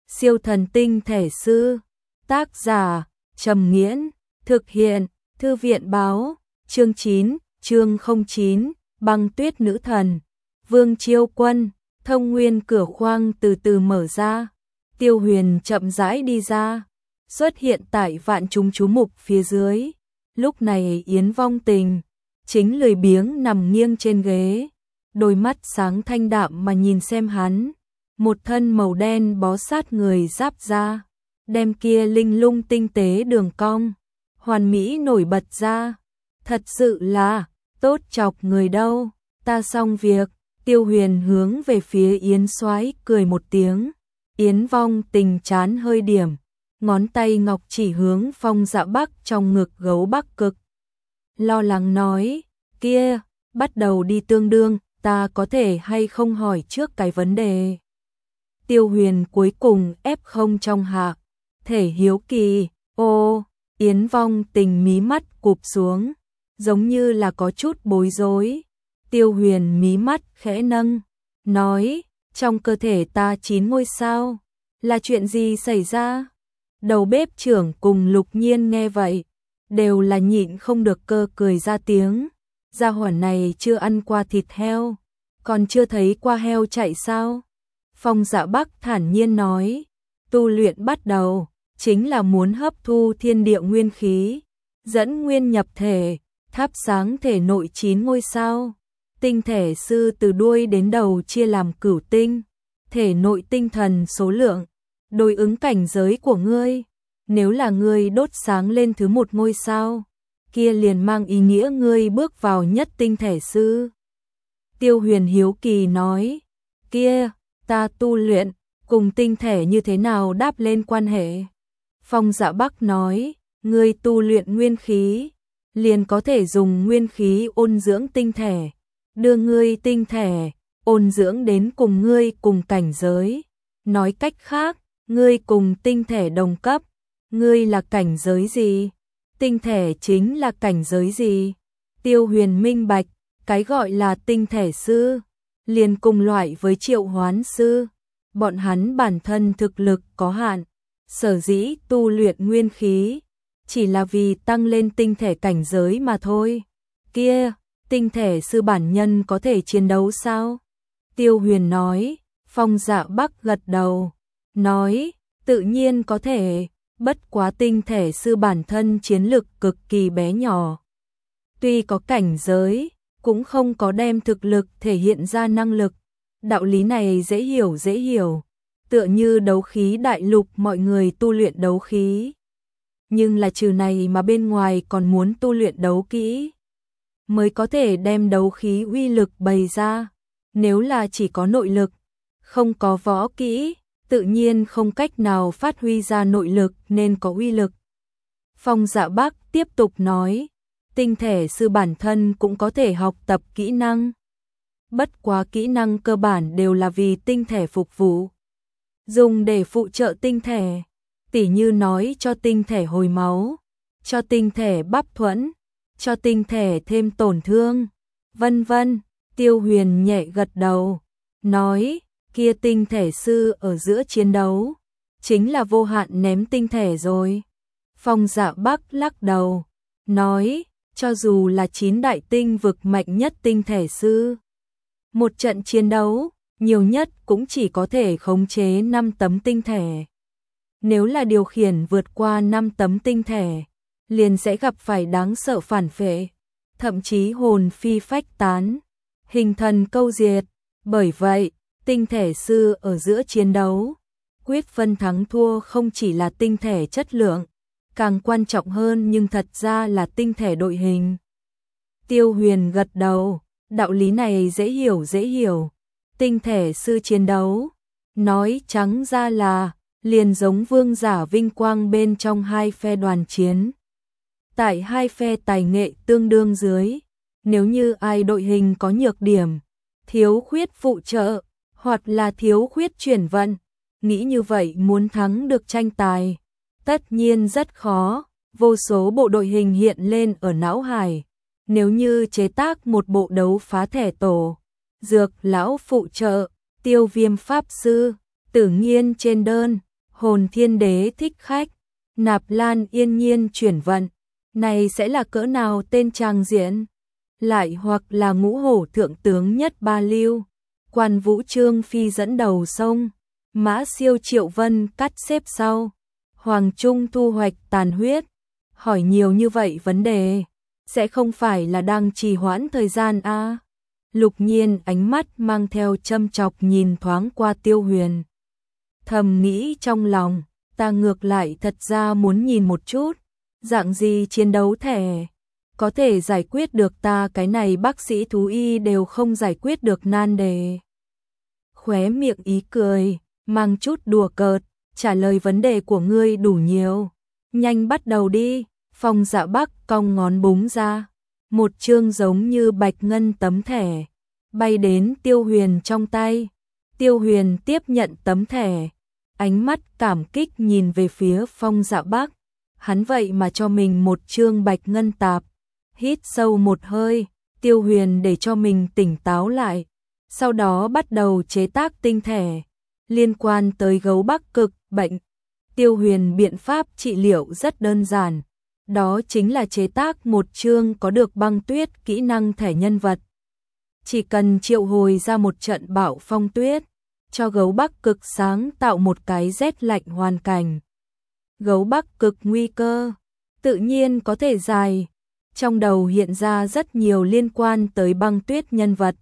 Siêu thần tinh thể sư. Tác giả Trầm Nghiễn. Thực hiện Thư viện Báo. Chương 9, chương 09, Băng Tuyết Nữ Thần. Vương Chiêu Quân. Thông nguyên cửa khoang từ từ mở ra. Tiêu Huyền chậm rãi đi ra, xuất hiện tại vạn chúng chú mục phía dưới. Lúc này Yến Vong Tình chính lười biếng nằm nghiêng trên ghế, đôi mắt sáng thanh đạm mà nhìn xem hắn. Một thân màu đen bó sát người giáp da, đem kia linh lung tinh tế đường cong hoàn mỹ nổi bật ra. Thật sự là tốt chọc người đâu. Ta xong việc. Tiêu Huyền hướng về phía Yến Soái cười một tiếng. Yến Vong Tình chán hơi điểm, ngón tay ngọc chỉ hướng Phong Dạ Bắc trong ngực gấu Bắc Cực. Lo lắng nói, kia, bắt đầu đi tương đương, ta có thể hay không hỏi trước cái vấn đề. Tiêu Huyền cuối cùng ép không trong hạ, thể hiếu kỳ. Ô, Yến Vong Tình mí mắt cụp xuống, giống như là có chút bối rối. Tiêu Huyền mí mắt khẽ nâng, nói, trong cơ thể ta 9 ngôi sao, là chuyện gì xảy ra? Đầu bếp trưởng cùng Lục Nhiên nghe vậy, đều là nhịn không được cơ cười ra tiếng. Gia hỏa này chưa ăn qua thịt heo, còn chưa thấy qua heo chạy sao? Phong Dạ Bắc thản nhiên nói, tu luyện bắt đầu, chính là muốn hấp thu thiên địa nguyên khí, dẫn nguyên nhập thể, thắp sáng thể nội 9 ngôi sao. Tinh thể sư từ đuôi đến đầu chia làm cửu tinh, thể nội tinh thần số lượng, đối ứng cảnh giới của ngươi. Nếu là ngươi đốt sáng lên thứ một ngôi sao, kia liền mang ý nghĩa ngươi bước vào nhất tinh thể sư. Tiêu Huyền hiếu kỳ nói, kia, ta tu luyện, cùng tinh thể như thế nào đáp lên quan hệ? Phong Dạ Bắc nói, ngươi tu luyện nguyên khí, liền có thể dùng nguyên khí ôn dưỡng tinh thể, đưa ngươi tinh thể ôn dưỡng đến cùng ngươi cùng cảnh giới. Nói cách khác, ngươi cùng tinh thể đồng cấp, ngươi là cảnh giới gì? Tinh thể chính là cảnh giới gì? Tiêu Huyền minh bạch, cái gọi là tinh thể sư, liền cùng loại với triệu hoán sư. Bọn hắn bản thân thực lực có hạn, sở dĩ tu luyện nguyên khí, chỉ là vì tăng lên tinh thể cảnh giới mà thôi. Kia, tinh thể sư bản nhân có thể chiến đấu sao? Tiêu Huyền nói. Phong Dạ Bắc gật đầu, nói, tự nhiên có thể, bất quá tinh thể sư bản thân chiến lực cực kỳ bé nhỏ. Tuy có cảnh giới, cũng không có đem thực lực thể hiện ra năng lực. Đạo lý này dễ hiểu, tựa như đấu khí đại lục mọi người tu luyện đấu khí. Nhưng là trừ này mà bên ngoài còn muốn tu luyện đấu kỹ, mới có thể đem đấu khí uy lực bày ra. Nếu là chỉ có nội lực, không có võ kỹ, tự nhiên không cách nào phát huy ra nội lực nên có uy lực. Phong Dạ Bắc tiếp tục nói, tinh thể sư bản thân cũng có thể học tập kỹ năng. Bất quá kỹ năng cơ bản đều là vì tinh thể phục vụ, dùng để phụ trợ tinh thể, tỉ như nói cho tinh thể hồi máu, cho tinh thể bắp thuẫn, cho tinh thể thêm tổn thương, vân vân. Tiêu Huyền nhẹ gật đầu, nói, kia tinh thể sư ở giữa chiến đấu, chính là vô hạn ném tinh thể rồi. Phong Dạ Bắc lắc đầu, nói, cho dù là 9 đại tinh vực mạnh nhất tinh thể sư, một trận chiến đấu, nhiều nhất cũng chỉ có thể khống chế 5 tấm tinh thể. Nếu là điều khiển vượt qua 5 tấm tinh thể, liền sẽ gặp phải đáng sợ phản phệ, thậm chí hồn phi phách tán, hình thần câu diệt. Bởi vậy, tinh thể sư ở giữa chiến đấu, quyết phân thắng thua không chỉ là tinh thể chất lượng, càng quan trọng hơn nhưng thật ra là tinh thể đội hình. Tiêu Huyền gật đầu, đạo lý này dễ hiểu. Tinh thể sư chiến đấu, nói trắng ra là, liền giống vương giả vinh quang bên trong hai phe đoàn chiến. Tại hai phe tài nghệ tương đương dưới, nếu như ai đội hình có nhược điểm, thiếu khuyết phụ trợ, hoặc là thiếu khuyết chuyển vận, nghĩ như vậy muốn thắng được tranh tài, tất nhiên rất khó. Vô số bộ đội hình hiện lên ở não hải, nếu như chế tác một bộ đấu phá thẻ tổ, Dược lão phụ trợ, Tiêu Viêm pháp sư, Tử Nghiên trên đơn, Hồn Thiên Đế thích khách, Nạp Lan yên nhiên chuyển vận, này sẽ là cỡ nào tên tràng diện? Lại hoặc là ngũ hổ thượng tướng nhất ba lưu, Quan Vũ Trương Phi dẫn đầu sông, Mã Siêu Triệu Vân cắt xếp sau, Hoàng Trung thu hoạch tàn huyết. Hỏi nhiều như vậy vấn đề, sẽ không phải là đang trì hoãn thời gian a? Lục Nhiên ánh mắt mang theo châm chọc nhìn thoáng qua Tiêu Huyền. Thầm nghĩ trong lòng, ta ngược lại thật ra muốn nhìn một chút, dạng gì chiến đấu thẻ, có thể giải quyết được ta cái này bác sĩ thú y đều không giải quyết được nan đề. Khóe miệng ý cười, mang chút đùa cợt, trả lời vấn đề của ngươi đủ nhiều. Nhanh bắt đầu đi, Phong Dạ Bắc cong ngón búng ra. Một chương giống như bạch ngân tấm thẻ, bay đến Tiêu Huyền trong tay. Tiêu Huyền tiếp nhận tấm thẻ, ánh mắt cảm kích nhìn về phía Phong Dạ Bắc. Hắn vậy mà cho mình một chương bạch ngân tạp. Hít sâu một hơi, Tiêu Huyền để cho mình tỉnh táo lại. Sau đó bắt đầu chế tác tinh thẻ, liên quan tới gấu Bắc Cực bệnh. Tiêu Huyền biện pháp trị liệu rất đơn giản. Đó chính là chế tác một chương có được băng tuyết kỹ năng thẻ nhân vật. Chỉ cần triệu hồi ra một trận bão phong tuyết, cho gấu Bắc Cực sáng tạo một cái rét lạnh hoàn cảnh. Gấu Bắc Cực nguy cơ, tự nhiên có thể dài. Trong đầu hiện ra rất nhiều liên quan tới băng tuyết nhân vật.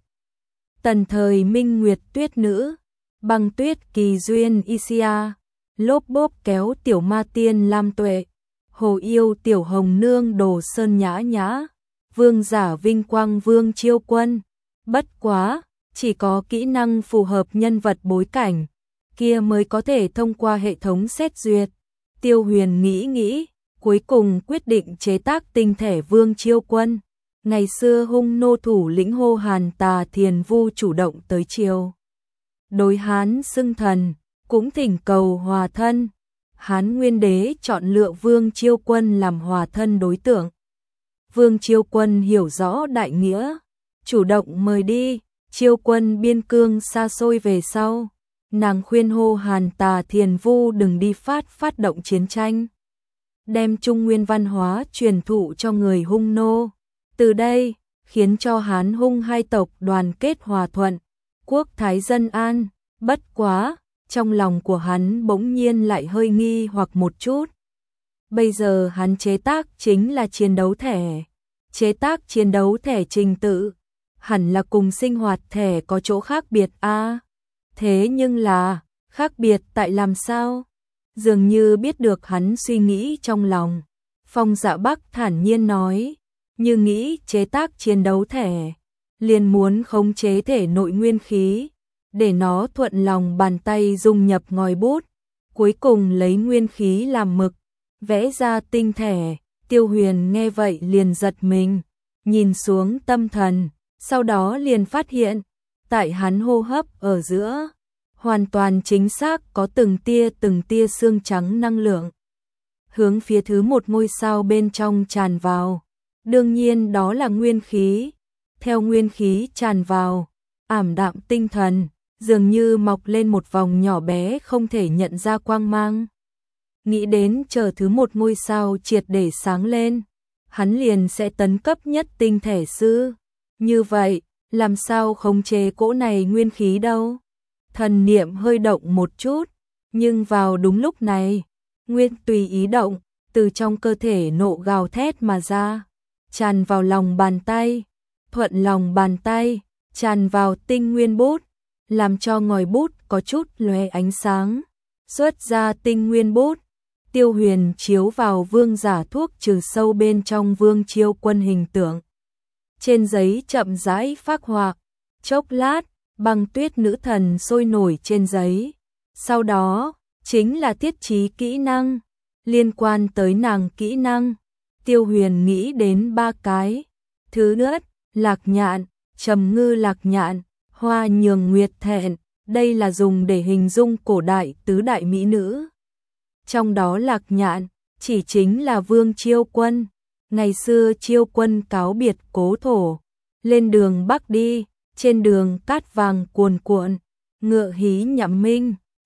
Tần thời Minh Nguyệt Tuyết Nữ, Băng Tuyết Kỳ Duyên Isia, Lốp Bốp Kéo Tiểu Ma Tiên Lam Tuệ, Hồ Yêu Tiểu Hồng Nương Đồ Sơn Nhã Nhã, Vương Giả Vinh Quang Vương Chiêu Quân. Bất quá, chỉ có kỹ năng phù hợp nhân vật bối cảnh, kia mới có thể thông qua hệ thống xét duyệt. Tiêu Huyền nghĩ, cuối cùng quyết định chế tác tinh thể Vương Chiêu Quân. Ngày xưa hung nô thủ lĩnh Hô Hàn Tà Thiền Vu chủ động tới chiều. Đối Hán xưng thần, cũng thỉnh cầu hòa thân. Hán Nguyên Đế chọn lựa Vương Chiêu Quân làm hòa thân đối tượng. Vương Chiêu Quân hiểu rõ đại nghĩa, chủ động mời đi. Chiêu Quân biên cương xa xôi về sau, nàng khuyên Hô Hàn Tà Thiền Vu đừng đi phát động chiến tranh, đem Trung Nguyên văn hóa truyền thụ cho người hung nô. Từ đây, khiến cho Hán Hung hai tộc đoàn kết hòa thuận, quốc thái dân an. Bất quá, trong lòng của hắn bỗng nhiên lại hơi nghi hoặc một chút. Bây giờ hắn chế tác chính là chiến đấu thẻ. Chế tác chiến đấu thẻ trình tự, hẳn là cùng sinh hoạt thẻ có chỗ khác biệt a. Thế nhưng là, khác biệt tại làm sao? Dường như biết được hắn suy nghĩ trong lòng. Phong Dạ Bắc thản nhiên nói, như nghĩ chế tác chiến đấu thẻ, liền muốn khống chế thể nội nguyên khí, để nó thuận lòng bàn tay dung nhập ngòi bút, cuối cùng lấy nguyên khí làm mực, vẽ ra tinh thẻ. Tiêu Huyền nghe vậy liền giật mình, nhìn xuống tâm thần, sau đó liền phát hiện, tại hắn hô hấp ở giữa, hoàn toàn chính xác có từng tia xương trắng năng lượng, hướng phía thứ một ngôi sao bên trong tràn vào. Đương nhiên đó là nguyên khí. Theo nguyên khí tràn vào, ảm đạm tinh thần, dường như mọc lên một vòng nhỏ bé không thể nhận ra quang mang. Nghĩ đến chờ thứ một ngôi sao triệt để sáng lên, hắn liền sẽ tấn cấp nhất tinh thể sư. Như vậy, làm sao khống chế cỗ này nguyên khí đâu? Thần niệm hơi động một chút, nhưng vào đúng lúc này, nguyên tùy ý động, từ trong cơ thể nộ gào thét mà ra, tràn vào lòng bàn tay, thuận lòng bàn tay, tràn vào tinh nguyên bút, làm cho ngòi bút có chút lóe ánh sáng, xuất ra tinh nguyên bút. Tiêu Huyền chiếu vào vương giả thuốc trừ sâu bên trong Vương Chiêu Quân hình tượng. Trên giấy chậm rãi phác họa, chốc lát, băng tuyết nữ thần sôi nổi trên giấy. Sau đó, chính là thiết trí kỹ năng. Liên quan tới nàng kỹ năng, Tiêu Huyền nghĩ đến 3 cái. Thứ nhất, lạc nhạn, trầm ngư lạc nhạn, hoa nhường nguyệt thẹn, đây là dùng để hình dung cổ đại tứ đại mỹ nữ. Trong đó lạc nhạn, chỉ chính là Vương Chiêu Quân. Ngày xưa Chiêu Quân cáo biệt cố thổ, lên đường Bắc đi, trên đường cát vàng cuồn cuộn, ngựa hí nhậm minh,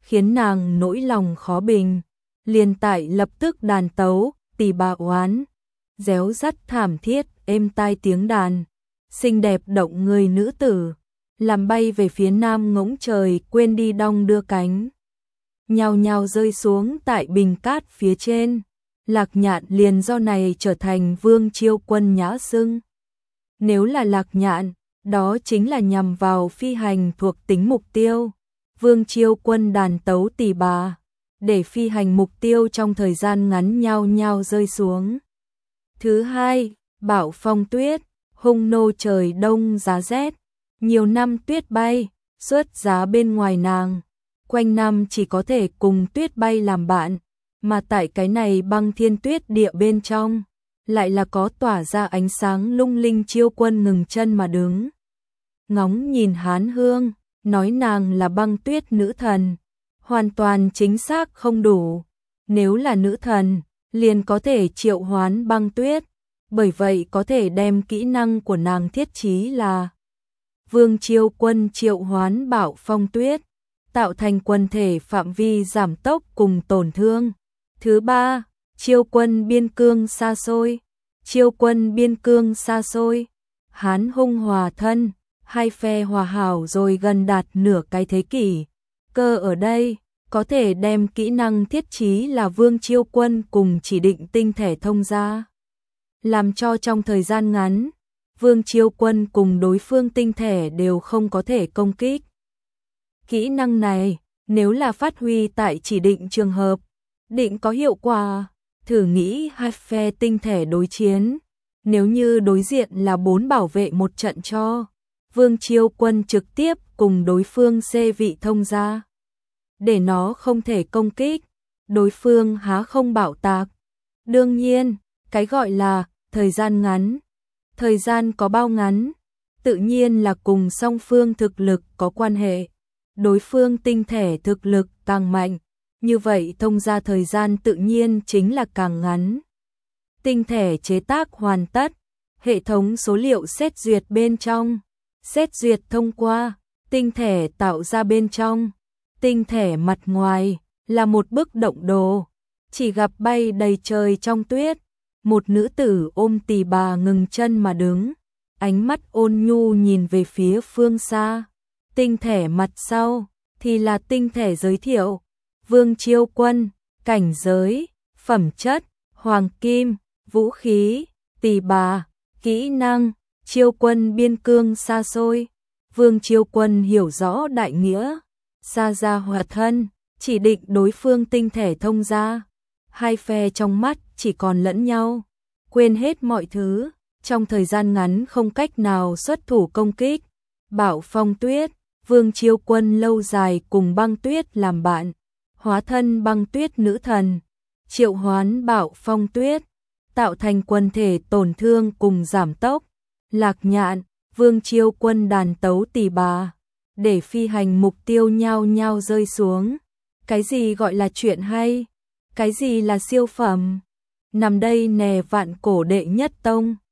khiến nàng nỗi lòng khó bình. Liền tại lập tức đàn tấu, tỳ bà oán, réo rắt thảm thiết, êm tai tiếng đàn, xinh đẹp động người nữ tử, làm bay về phía nam ngỗng trời, quên đi đong đưa cánh. Nhao nhao rơi xuống tại bình cát phía trên. Lạc Nhạn liền do này trở thành Vương Chiêu Quân nhã xưng. Nếu là Lạc Nhạn, đó chính là nhằm vào phi hành thuộc tính mục tiêu. Vương Chiêu Quân đàn tấu tỳ bà, để phi hành mục tiêu trong thời gian ngắn nhao nhao rơi xuống. Thứ hai, bão phong tuyết, hung nô trời đông giá rét, nhiều năm tuyết bay, xuất giá bên ngoài nàng, quanh năm chỉ có thể cùng tuyết bay làm bạn, mà tại cái này băng thiên tuyết địa bên trong, lại là có tỏa ra ánh sáng lung linh. Chiêu Quân ngừng chân mà đứng, ngóng nhìn Hán Hương, nói nàng là băng tuyết nữ thần, hoàn toàn chính xác không đủ. Nếu là nữ thần, liền có thể triệu hoán băng tuyết, bởi vậy có thể đem kỹ năng của nàng thiết trí là Vương Chiêu Quân triệu hoán bão phong tuyết, tạo thành quần thể phạm vi giảm tốc cùng tổn thương. Thứ ba, Chiêu Quân biên cương xa xôi. Chiêu Quân biên cương xa xôi, Hán hung hòa thân, hai phe hòa hảo rồi gần đạt nửa cái thế kỷ. Cơ ở đây, có thể đem kỹ năng thiết trí là Vương Chiêu Quân cùng chỉ định tinh thể thông ra, làm cho trong thời gian ngắn, Vương Chiêu Quân cùng đối phương tinh thể đều không có thể công kích. Kỹ năng này, nếu là phát huy tại chỉ định trường hợp, định có hiệu quả. Thử nghĩ hai phe tinh thể đối chiến, nếu như đối diện là 4 bảo vệ một trận cho Vương Chiêu Quân trực tiếp cùng đối phương xê vị thông ra, để nó không thể công kích, đối phương há không bạo tạc. Đương nhiên, cái gọi là thời gian ngắn, thời gian có bao ngắn, tự nhiên là cùng song phương thực lực có quan hệ. Đối phương tinh thể thực lực càng mạnh, như vậy thông ra thời gian tự nhiên chính là càng ngắn. Tinh thể chế tác hoàn tất, hệ thống số liệu xét duyệt bên trong, xét duyệt thông qua, tinh thể tạo ra bên trong. Tinh thể mặt ngoài là một bức động đồ, chỉ gặp bay đầy trời trong tuyết. Một nữ tử ôm tỳ bà ngừng chân mà đứng, ánh mắt ôn nhu nhìn về phía phương xa. Tinh thể mặt sau thì là tinh thể giới thiệu. Vương Chiêu Quân, cảnh giới, phẩm chất, hoàng kim, vũ khí, tỳ bà, kỹ năng, Chiêu Quân biên cương xa xôi. Vương Chiêu Quân hiểu rõ đại nghĩa, xa ra hòa thân, chỉ định đối phương tinh thể thông ra. Hai phe trong mắt chỉ còn lẫn nhau, quên hết mọi thứ, trong thời gian ngắn không cách nào xuất thủ công kích. Bão phong tuyết, Vương Chiêu Quân lâu dài cùng băng tuyết làm bạn, hóa thân băng tuyết nữ thần, triệu hoán bão phong tuyết, tạo thành quần thể tổn thương cùng giảm tốc. Lạc Nhạn, Vương Chiêu Quân đàn tấu tỳ bà, để phi hành mục tiêu nhao nhao rơi xuống. Cái gì gọi là chuyện hay? Cái gì là siêu phẩm? Nằm đây nè vạn cổ đệ nhất tông.